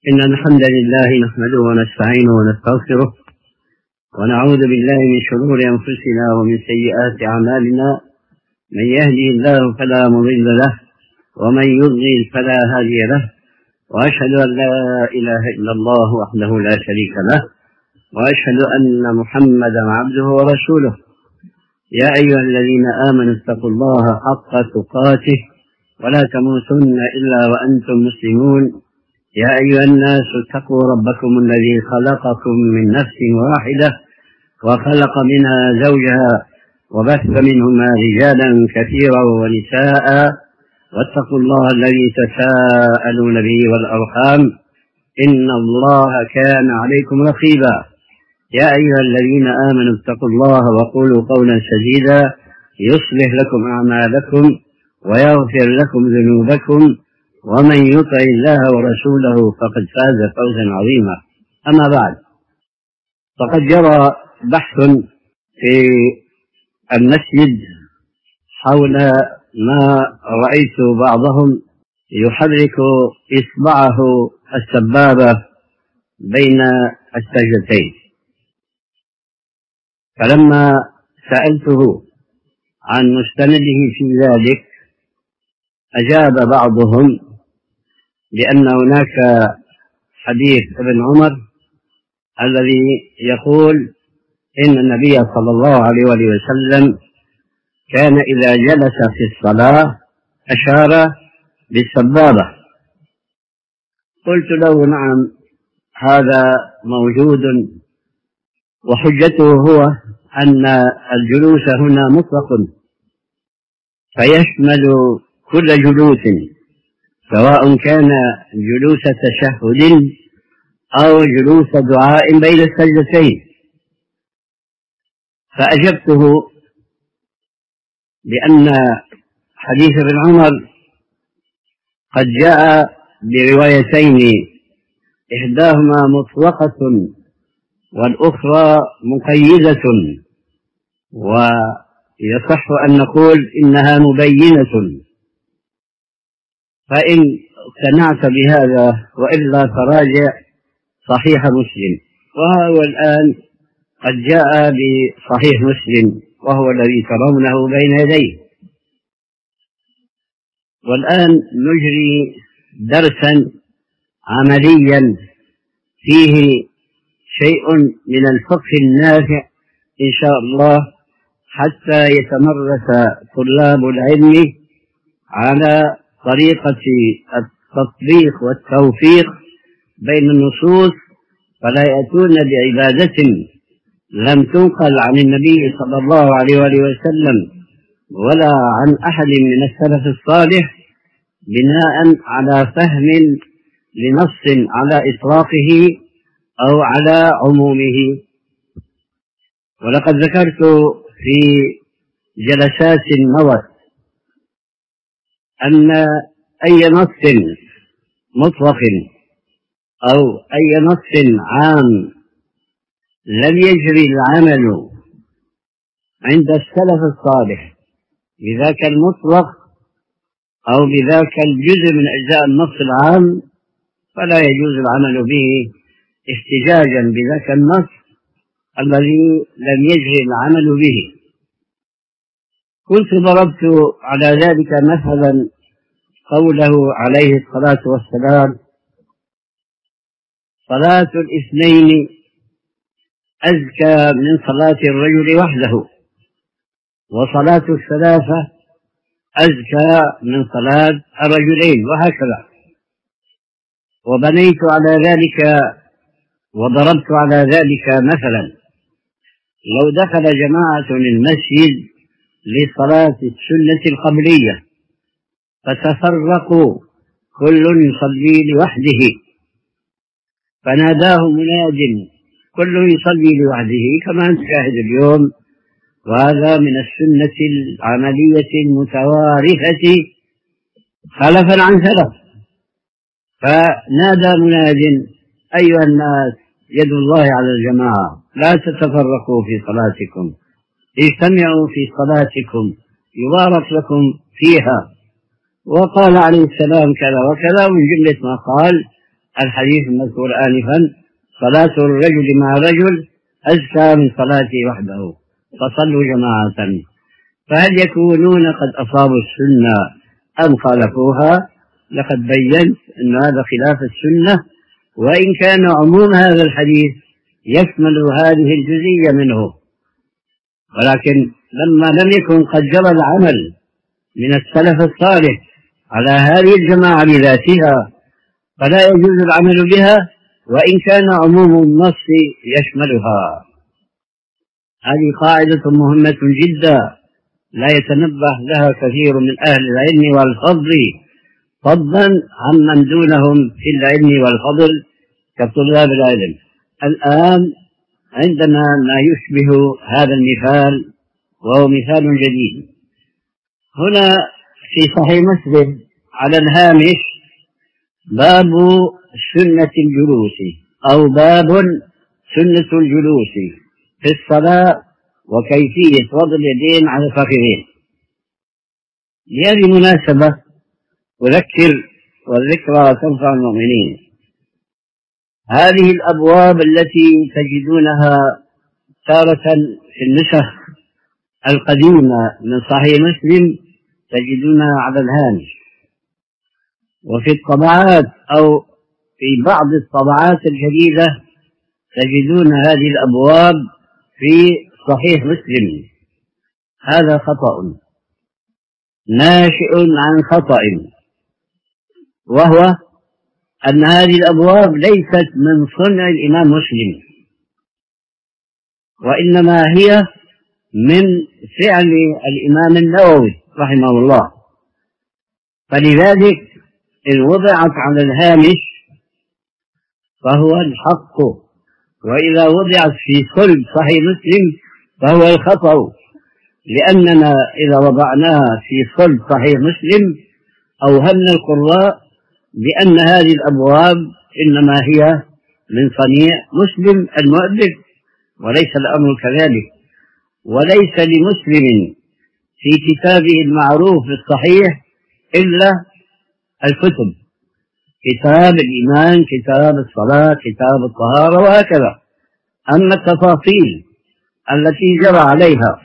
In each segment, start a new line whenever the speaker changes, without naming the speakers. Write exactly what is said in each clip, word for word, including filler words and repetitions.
إن الحمد لله نحمده ونستعينه ونستغفره ونعوذ بالله من شرور أنفسنا ومن سيئات أعمالنا. من يهدي الله فلا مضل له ومن يضلل فلا هادي له، وأشهد أن لا إله إلا الله وحده لا شريك له، وأشهد أن محمدا عبده ورسوله. يا أيها الذين آمنوا اتقوا الله حق تقاته ولا تموتن إلا وأنتم مسلمون. يا أيها الناس اتقوا ربكم الذي خلقكم من نفس واحدة وخلق منها زوجها وبث منهما رجالا كثيرا ونساء، واتقوا الله الذي تساءلون به والأرحام إن الله كان عليكم رقيبا. يا أيها الذين آمنوا اتقوا الله وقولوا قولا سديدا يصلح لكم أعمالكم ويغفر لكم ذنوبكم، ومن يطع الله ورسوله فقد فاز فوزا عظيما. أما بعد، فقد جرى بحث في المسجد حول ما رأيت بعضهم يحرك إصبعه السبابة بين السجدتين، فلما سألته عن مستنده في ذلك أجاب بعضهم بأن هناك حديث ابن عمر الذي يقول إن النبي صلى الله عليه وسلم كان إذا جلس في الصلاة أشار بالسبابة. قلت له نعم، هذا موجود، وحجته هو أن الجلوس هنا مطلق فيشمل كل جلوس، سواء كان جلوس تشهد أو جلوس دعاء بين السجدتين. فأجبته بأن حديث ابن عمر قد جاء بروايتين، إحداهما مطلقة والأخرى مقيدة، ويصح أن نقول إنها مبينة. فإن اقتنعت بهذا وإلا فراجع صحيح مسلم، وهو الآن قد جاء بصحيح مسلم وهو الذي ترونه بين يديه. والآن نجري درسا عمليا فيه شيء من الفقه النافع إن شاء الله، حتى يتمرس طلاب العلم على طريقة التطبيق والتوفيق بين النصوص، فلا يأتون بعبادة لم تنقل عن النبي صلى الله عليه وسلم ولا عن أحد من السلف الصالح بناء على فهم لنص على إطلاقه أو على عمومه. ولقد ذكرت في جلسات مضت أن أي نص مطلق أو أي نص عام لم يجري العمل عند السلف الصالح بذاك المطلق أو بذاك الجزء من أجزاء النص العام، فلا يجوز العمل به احتجاجا بذاك النص الذي لم يجري العمل به. كنت ضربت على ذلك مثلا قوله عليه الصلاة والسلام: صلاة الاثنين أزكى من صلاة الرجل وحده، وصلاة الثلاثة أزكى من صلاة الرجلين، وهكذا. وبنيت على ذلك وضربت على ذلك مثلا: لو دخل جماعة المسجد لصلاة السنة القبلية فتفرقوا كل يصلي لوحده، فناداه مناد كل يصلي لوحده كما أنت شاهد اليوم، وهذا من السنة العملية المتوارثة خلفا عن سلف. فنادى مناد: أيها الناس، يد الله على الجماعة، لا تتفرقوا في صلاتكم، اجتمعوا في صلاتكم يبارك لكم فيها. وقال عليه السلام كذا وكذا، من جملة ما قال: الحديث المذكور آنفا: صلاة الرجل مع رجل أزكى من صلاته وحده، فصلوا جماعة. فهل يكونون قد أصابوا السنة أم خالفوها؟ لقد بينت أن هذا خلاف السنة، وإن كان عموم هذا الحديث يشمل هذه الجزئية منه، ولكن لما لم يكن قد جرى العمل من السلف الصالح على هذه الجماعة بذاتها فلا يجوز العمل بها، وإن كان عموم النص يشملها. هذه قاعدة مهمة جدا لا يتنبه لها كثير من أهل العلم والفضل، فضلا عمن دونهم في العلم والفضل كطلاب العلم. الآن عندنا ما يشبه هذا المثال، وهو مثال جديد. هنا في صحيح مسلم على الهامش باب سنة الجلوس، أو باب سنة الجلوس في الصلاة وكيفية وضع اليدين على الفخذين. لهذه المناسبة أذكر، والذكرى تنفع المؤمنين، هذه الأبواب التي تجدونها تارة في النسخ القديمة من صحيح مسلم تجدونها على الهامش، وفي الطبعات أو في بعض الطبعات الجديدة تجدون هذه الأبواب في صحيح مسلم. هذا خطأ ناشئ عن خطأ، وهو أن هذه الأبواب ليست من صنع الإمام مسلم، وإنما هي من فعل الإمام النووي رحمه الله، فلذلك إن وضعت على الهامش فهو الحق، وإذا وضعت في صلب صحيح مسلم فهو الخطأ، لأننا إذا وضعناها في صلب صحيح مسلم أوهمنا القراء بأن هذه الأبواب إنما هي من صنيع مسلم المؤلف، وليس الأمر كذلك. وليس لمسلم في كتابه المعروف الصحيح إلا الكتب: كتاب الإيمان، كتاب الصلاة، كتاب الطهارة، وهكذا. أما التفاصيل التي جرى عليها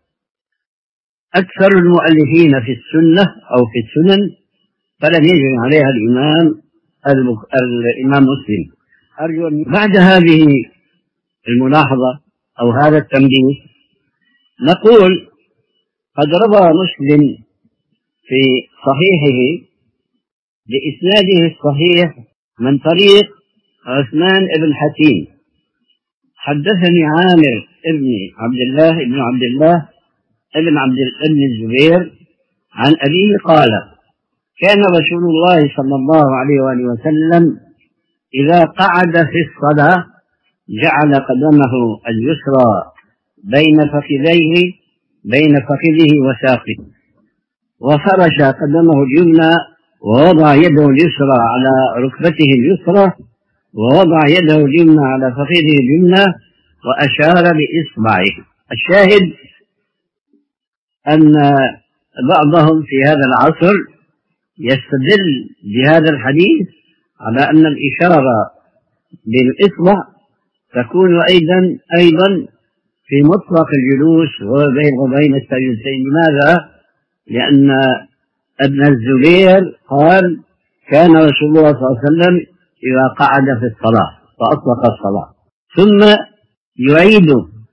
أكثر المؤلفين في السنة أو في السنن فلم يجري عليها الإمام الإمام مسلم. أرجو أن بعد هذه الملاحظة أو هذا التنبيه نقول: قد روى مسلم في صحيحه بإسناده الصحيح من طريق عثمان بن حكيم: حدثني عامر ابن عبد الله ابن عبد الله ابن عبد ابن الزبير عن أبيه قال: كان رسول الله صلى الله عليه وآله وسلم إذا قعد في الصلاة جعل قدمه اليسرى بين فخذيه بين فخذه وساقه، وفرش قدمه اليمنى ووضع يده اليسرى على ركبته اليسرى، ووضع يده اليمنى على فخذه اليمنى، وأشار بإصبعه. الشاهد أن بعضهم في هذا العصر يستدل بهذا الحديث على أن الإشارة بالإصبع تكون أيضا أيضا في مطلق الجلوس وبين السجدتين. لماذا؟ لأن ابن الزبير قال: كان رسول الله صلى الله عليه وسلم إذا قعد في الصلاة فأطلق الصلاة. ثم يعيد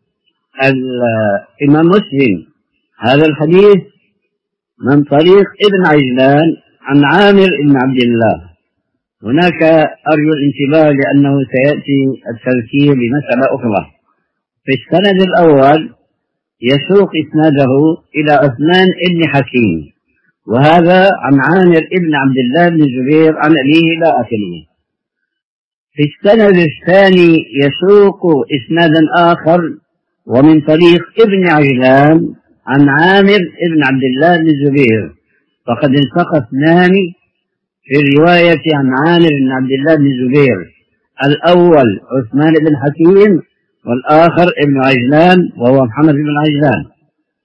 الإمام مسلم هذا الحديث من طريق ابن عجلان عن عامر بن عبد الله. هناك أرجو الانتباه لأنه سيأتي التذكير بمسألة أخرى. في السند الأول يسوق إسناده إلى عثمان بن حكيم، وهذا عن عامر بن عبد الله بن الزبير عن أبيه إلى آخره. في السند الثاني يسوق إسنادا آخر ومن طريق ابن عجلان عن عامر بن عبد الله بن الزبير، فقد التقى اثنان في الرواية عن عامر بن عبد الله بن الزبير، الأول عثمان بن حكيم والآخر ابن عجلان وهو محمد بن عجلان.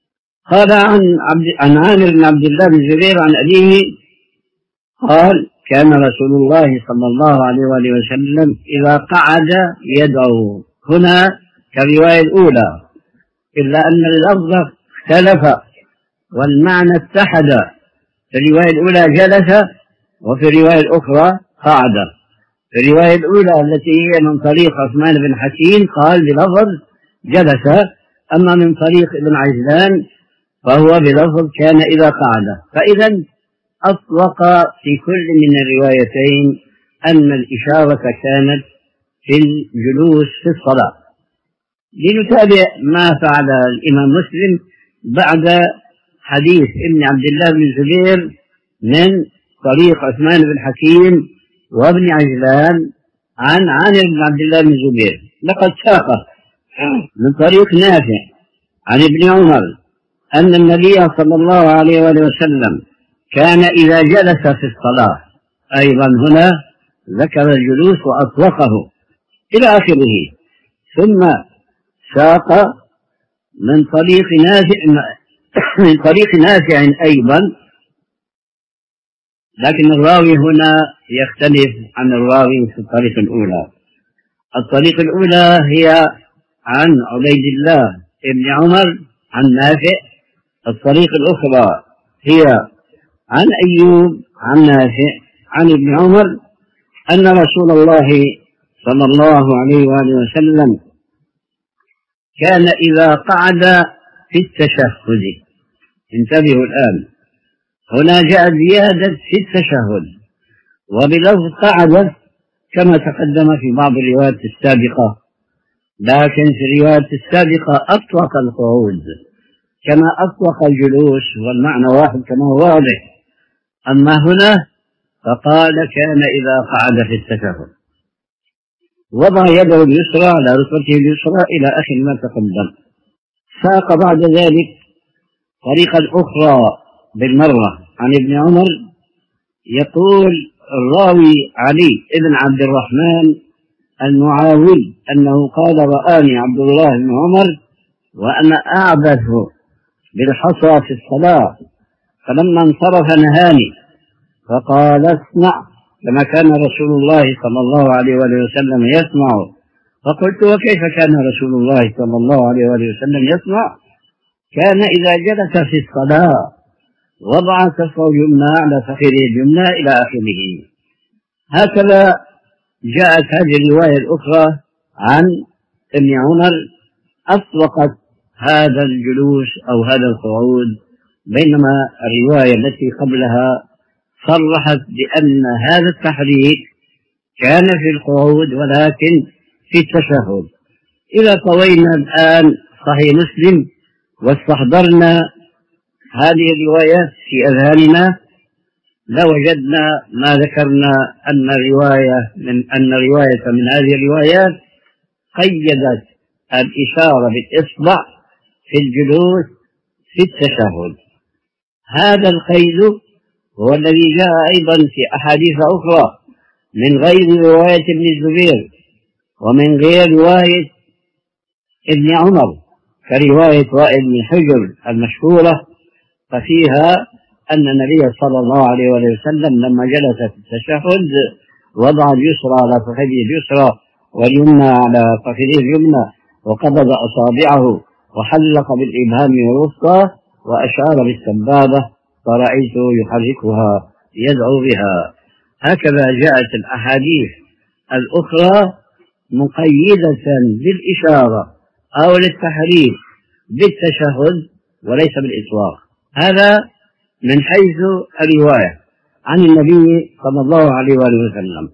قال عن, عبد عن عامر بن عبد الله بن الزبير عن أبيه قال: كان رسول الله صلى الله عليه وآله وسلم إذا قعد يدعو هنا كالرواية الأولى، إلا أن اللفظ اختلف والمعنى اتحد. في الرواية الأولى جلس، وفي الرواية الأخرى قعد. في الرواية الأولى التي هي من طريق عثمان بن حكيم قال بلفظ جلس، أما من طريق ابن عجلان فهو بلفظ كان إذا قعد. فإذا أطلق في كل من الروايتين أن الإشارة كانت في الجلوس في الصلاة. لنتابع ما فعل الإمام مسلم بعد حديث ابن عبد الله بن الزبير من طريق عثمان بن حكيم وابن عجلان عن عامر بن عبد الله بن الزبير. لقد ساق من طريق نافع عن ابن عمر أن النبي صلى الله عليه وسلم كان إذا جلس في الصلاة، أيضا هنا ذكر الجلوس وأطلقه إلى آخره. ثم ساق من طريق نافع من طريق نافع أيضا، لكن الراوي هنا يختلف عن الراوي في الطريق الأولى. الطريق الأولى هي عن عبيد الله ابن عمر عن نافع، الطريق الأخرى هي عن أيوب عن نافع عن ابن عمر أن رسول الله صلى الله عليه وآله وسلم كان إذا قعد في التشهد. انتبهوا الآن، هنا جاء زيادة في التشهد وبلفظ قعد كما تقدم في بعض الروايات السابقة، لكن في الروايات السابقة أطلق القعود كما أطلق الجلوس، والمعنى واحد كما هو واضح. أما هنا فقال كان إذا قعد في التشهد وضع يده اليسرى على ركبته اليسرى إلى آخر ما تقدم. ساق بعد ذلك طريقا أخرى بالمرة عن ابن عمر، يقول الراوي علي ابن عبد الرحمن المعاول أنه قال رآني عبد الله بن عمر وأنا أعبث بالحصى في الصلاة، فلما انصرف نهاني فقال اصنع كما كان رسول الله صلى الله عليه وآله وسلم يصنع. فقلت وكيف كان رسول الله صلى الله عليه وآله وسلم يصنع؟ كان إذا جلس في الصلاة وضع كفه اليمنى على فخذه اليمنى إلى آخره. هكذا جاءت هذه الرواية الأخرى عن ابن عمر أطلقت هذا الجلوس أو هذا القعود، بينما الرواية التي قبلها صرحت بأن هذا التحريك كان في القعود ولكن في التشهد. إذا طوينا الآن صحيح مسلم واستحضرنا هذه الروايات في أذهاننا لوجدنا ما ذكرنا أن رواية من أن رواية من هذه الروايات قيدت الإشارة بالإصبع في الجلوس في التشهد. هذا القيد هو الذي جاء أيضا في أحاديث أخرى من غير رواية ابن الزبير ومن غير رواية ابن عمر كرواية وائل بن حجر المشهورة، ففيها أن النبي صلى الله عليه وسلم لما جلس في التشهد وضع اليسرى على فخذه اليسرى واليمنى على فخذه اليمنى وقبض أصابعه وحلق بالإبهام والوسطى وأشار بالسبابة فرأيته يحركها يدعو بها. هكذا جاءت الأحاديث الأخرى مقيدة بالإشارة أو للتحريك بالتشهد وليس بالإطلاق. هذا من حيث الرواية عن النبي صلى الله عليه وآله وسلم.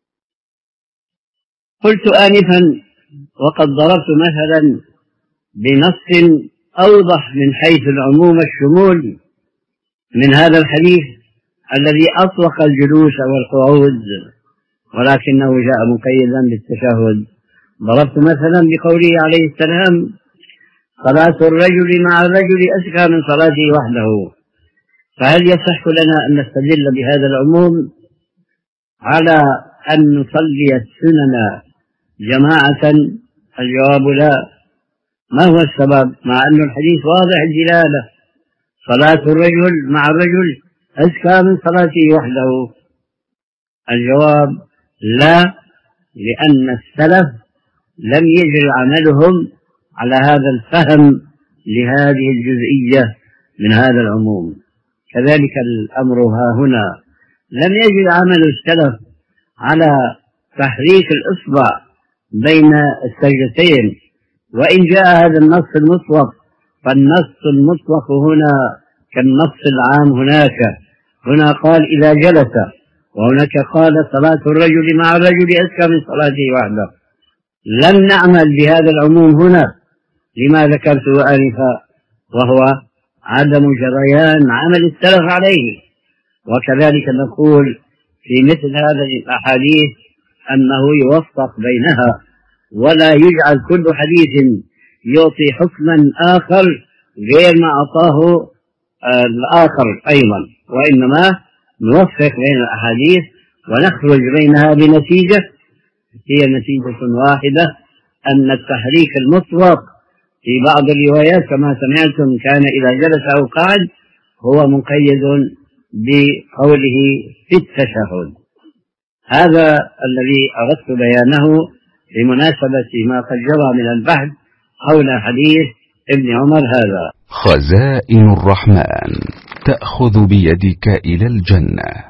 قلت آنفا وقد ضربت مثلا بنص أوضح من حيث العموم الشمول من هذا الحديث الذي أطلق الجلوس والقعود ولكنه جاء مقيدا بالتشهد. ضربت مثلا بقوله عليه السلام صلاة الرجل مع الرجل أزكى من صلاته وحده. فهل يصح لنا أن نستدل بهذا العموم على أن نصلي السنن جماعة؟ الجواب لا. ما هو السبب؟ مع أن الحديث واضح الدلالة، صلاة الرجل مع الرجل أزكى من صلاته وحده. الجواب لا، لأن السلف لم يجري عملهم على هذا الفهم لهذه الجزئية من هذا العموم. كذلك الأمر ها هنا، لم يجري عمل السلف على تحريك الإصبع بين السجدتين، وإن جاء هذا النص المطلق فالنص المطلق هنا كالنص العام هناك. هنا قال إذا جلس، وهناك قال صلاة الرجل مع الرجل أزكى من صلاته وحده. لم نعمل بهذا العموم هنا لما ذكرته آنفا، وهو عدم جريان عمل السلف عليه. وكذلك نقول في مثل هذه الأحاديث أنه يوفق بينها، ولا يجعل كل حديث يعطي حكما آخر غير ما أعطاه الآخر أيضا، وإنما نوفق بين الأحاديث ونخرج بينها بنتيجة هي نتيجة واحدة، أن التحريك المطلق في بعض الروايات كما سمعتم كان إذا جلس أو قعد هو مقيد بقوله في التشهد. هذا الذي أردت بيانه بمناسبة ما قد جرى من البحث حول حديث ابن عمر هذا.
خزائن الرحمن تأخذ بيدك إلى الجنة.